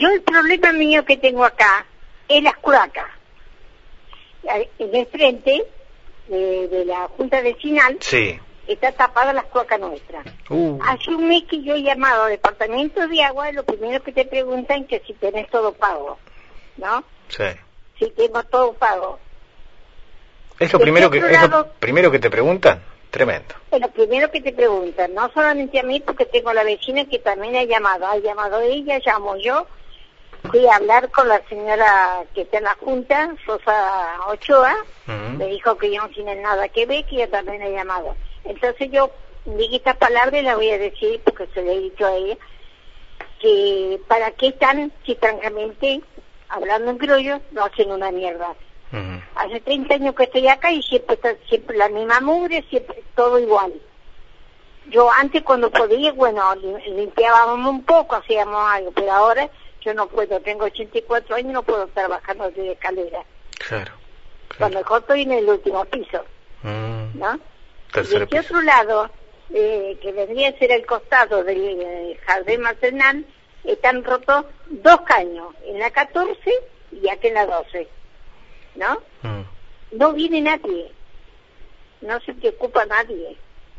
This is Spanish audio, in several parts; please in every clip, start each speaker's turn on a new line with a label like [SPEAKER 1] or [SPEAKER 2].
[SPEAKER 1] Yo el problema mío que tengo acá es las cloacas. En el frente de la Junta Vecinal
[SPEAKER 2] Sí.
[SPEAKER 1] está tapada las cloacas nuestras. Hace un mes que yo he llamado al Departamento de Agua y lo primero que te preguntan es que si tenés todo pago, ¿no?
[SPEAKER 2] Sí.
[SPEAKER 1] Si tengo todo pago.
[SPEAKER 2] ¿Es lo primero que te preguntan? Tremendo.
[SPEAKER 1] Es lo primero que te preguntan, no solamente a mí, porque tengo la vecina que también ha llamado ella, llamo yo, fui a hablar con la señora que está en la Junta, Rosa Ochoa, me dijo que yo no tiene nada que ver, que ella también ha llamado. Entonces yo dije estas palabras y las voy a decir, porque se le he dicho a ella, que para qué están, si francamente, hablando en criollo, no hacen una mierda. Hace 30 años que estoy acá y siempre está siempre la misma mugre, siempre todo igual. Yo antes cuando podía, bueno, limpiábamos un poco, hacíamos algo, pero ahora yo no puedo, tengo 84 años y no puedo estar bajando de escalera.
[SPEAKER 2] Claro.
[SPEAKER 1] Cuando mejor estoy en el último piso, ¿no?
[SPEAKER 2] Tercer
[SPEAKER 1] y este
[SPEAKER 2] piso.
[SPEAKER 1] otro lado, que vendría a ser el costado del jardín maternal, están rotos 2 caños, en la 14 y aquí en la 12. ¿No? No viene nadie, no se preocupa nadie.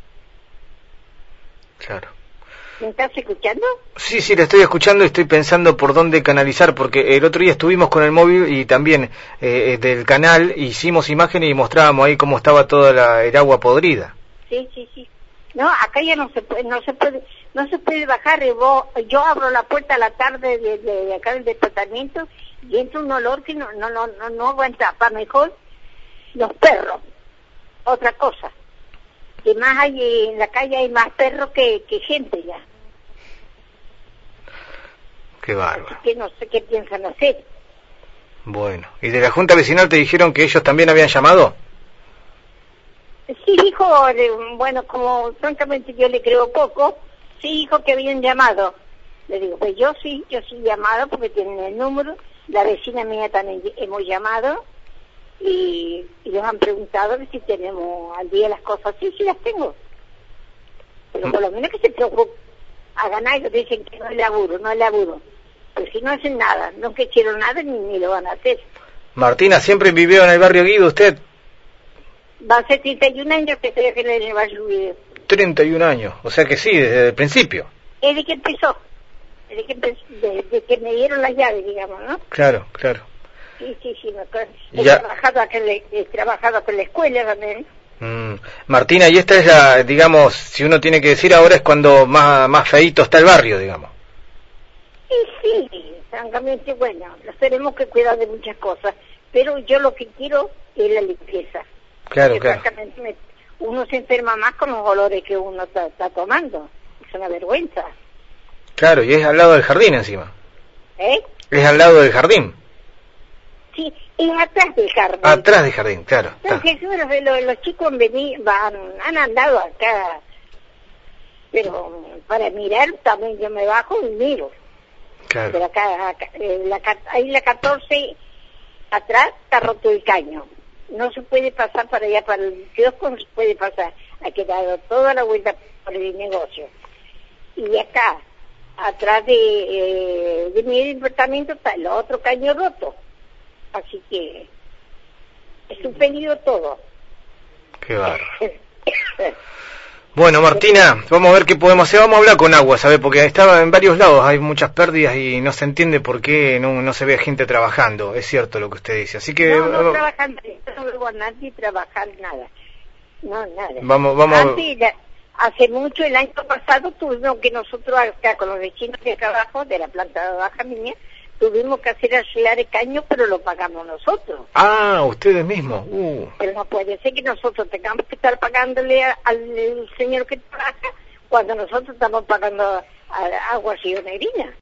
[SPEAKER 2] Claro.
[SPEAKER 1] ¿Me estás escuchando?
[SPEAKER 2] Sí, le estoy escuchando y estoy pensando por dónde canalizar, porque el otro día estuvimos con el móvil y también del canal hicimos imágenes y mostrábamos ahí cómo estaba toda el agua podrida.
[SPEAKER 1] Sí. No, acá ya no se puede bajar. Yo abro la puerta a la tarde de acá del departamento y entra un olor que no aguanta. Para mejor los perros, otra cosa. Que más hay en la calle, hay más perros que gente ya.
[SPEAKER 2] Qué bárbaro.
[SPEAKER 1] Así que no sé qué piensan hacer.
[SPEAKER 2] Bueno, ¿y de la Junta Vecinal te dijeron que ellos también habían llamado?
[SPEAKER 1] Sí dijo, bueno, como francamente yo le creo poco, sí dijo que habían llamado. Le digo, pues yo sí he llamado porque tienen el número, la vecina mía también hemos llamado y nos han preguntado que si tenemos al día las cosas. Sí las tengo. Pero por lo menos que se preocupen, hagan algo, dicen que no es laburo. Pero si no hacen nada, no que hicieron nada ni lo van a hacer.
[SPEAKER 2] Martina, ¿siempre vivió en el barrio Guido usted?
[SPEAKER 1] Va a ser 31 años que estoy aquí en el barrio Guido.
[SPEAKER 2] 31 años, o sea que sí, desde el principio.
[SPEAKER 1] Desde que empezó, desde que me dieron las llaves, digamos, ¿no?
[SPEAKER 2] Claro.
[SPEAKER 1] Sí, he trabajado con la escuela también.
[SPEAKER 2] Martina, y esta es la, digamos, si uno tiene que decir ahora es cuando más feíto está el barrio, digamos.
[SPEAKER 1] Sí, francamente, bueno, nos tenemos que cuidar de muchas cosas, pero yo lo que quiero es la limpieza.
[SPEAKER 2] Claro.
[SPEAKER 1] Francamente, uno se enferma más con los olores que uno está tomando. Es una vergüenza.
[SPEAKER 2] Claro, y es al lado del jardín encima. Es al lado del jardín.
[SPEAKER 1] Sí, es atrás del jardín.
[SPEAKER 2] Atrás del jardín, claro.
[SPEAKER 1] Entonces, los chicos han andado acá, pero para mirar también yo me bajo y miro.
[SPEAKER 2] Claro.
[SPEAKER 1] Pero ahí la 14, atrás está roto el caño. No se puede pasar para allá, para el kiosco no se puede pasar. Ha quedado toda la vuelta por el negocio. Y acá, atrás de mi departamento, está el otro caño roto. Así que es suspendido todo.
[SPEAKER 2] Qué bárbaro. Bueno, Martina, vamos a ver qué podemos hacer. Vamos a hablar con Agua, ¿sabes? Porque estaba en varios lados, hay muchas pérdidas y no se entiende por qué no se ve gente trabajando. Es cierto lo que usted dice. Así que
[SPEAKER 1] no trabajan, no veo a nadie trabajar nada. No, nada.
[SPEAKER 2] Vamos.
[SPEAKER 1] Hace mucho, el año pasado, tuvimos que nosotros acá con los vecinos de acá abajo, de la planta baja mía, tuvimos que hacer arreglar el caño, pero lo pagamos nosotros.
[SPEAKER 2] Ah, ustedes mismos.
[SPEAKER 1] Pero no puede ser que nosotros tengamos que estar pagándole al señor que trabaja cuando nosotros estamos pagando a Aguas Rionegrina.